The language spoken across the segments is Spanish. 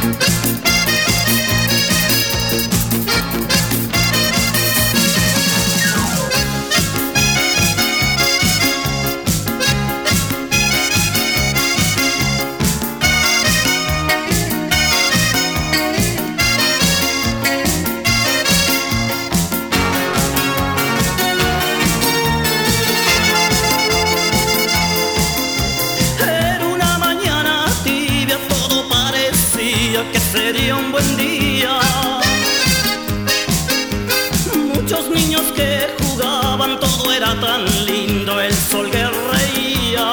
Que sería un buen día. Muchos niños que jugaban, todo era tan lindo, el sol que reía.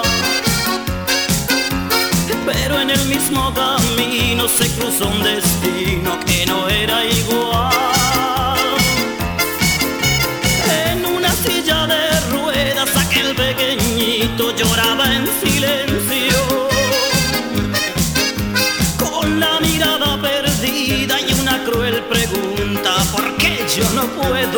Pero en el mismo camino se cruzó un destino que no era igual. En una silla de ruedas aquel pequeñito lloraba en silencio, la mirada perdida y una cruel pregunta: ¿por qué yo no puedo?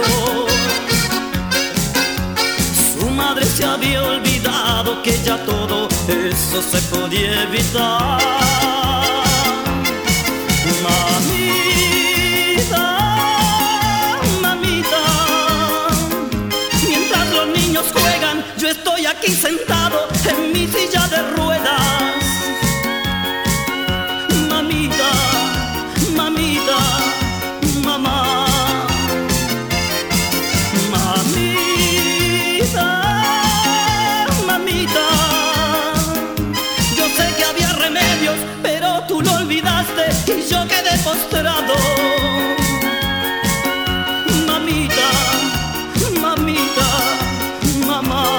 Su madre se había olvidado que ya todo eso se podía evitar. Mamita, mamita, mientras los niños juegan, yo estoy aquí sentado en mi silla de ruedas. Mamita, mamita, mamá. Mamita, mamita, yo sé que había remedios, pero tú lo olvidaste y yo quedé postrado. Mamita, mamita, mamá.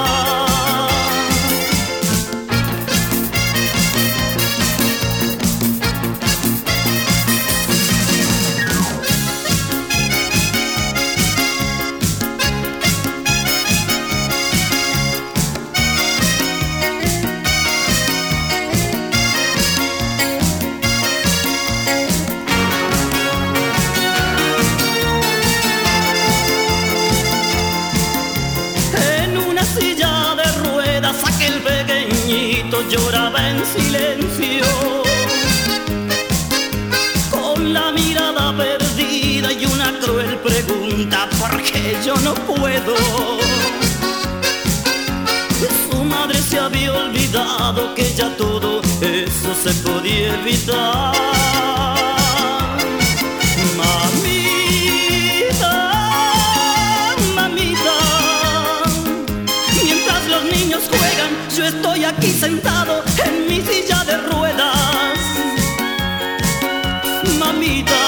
Aquel pequeñito lloraba en silencio, con la mirada perdida y una cruel pregunta: ¿por qué yo no puedo? Su madre se había olvidado que ya todo eso se podía evitar. Yo estoy aquí sentado en mi silla de ruedas. Mamita,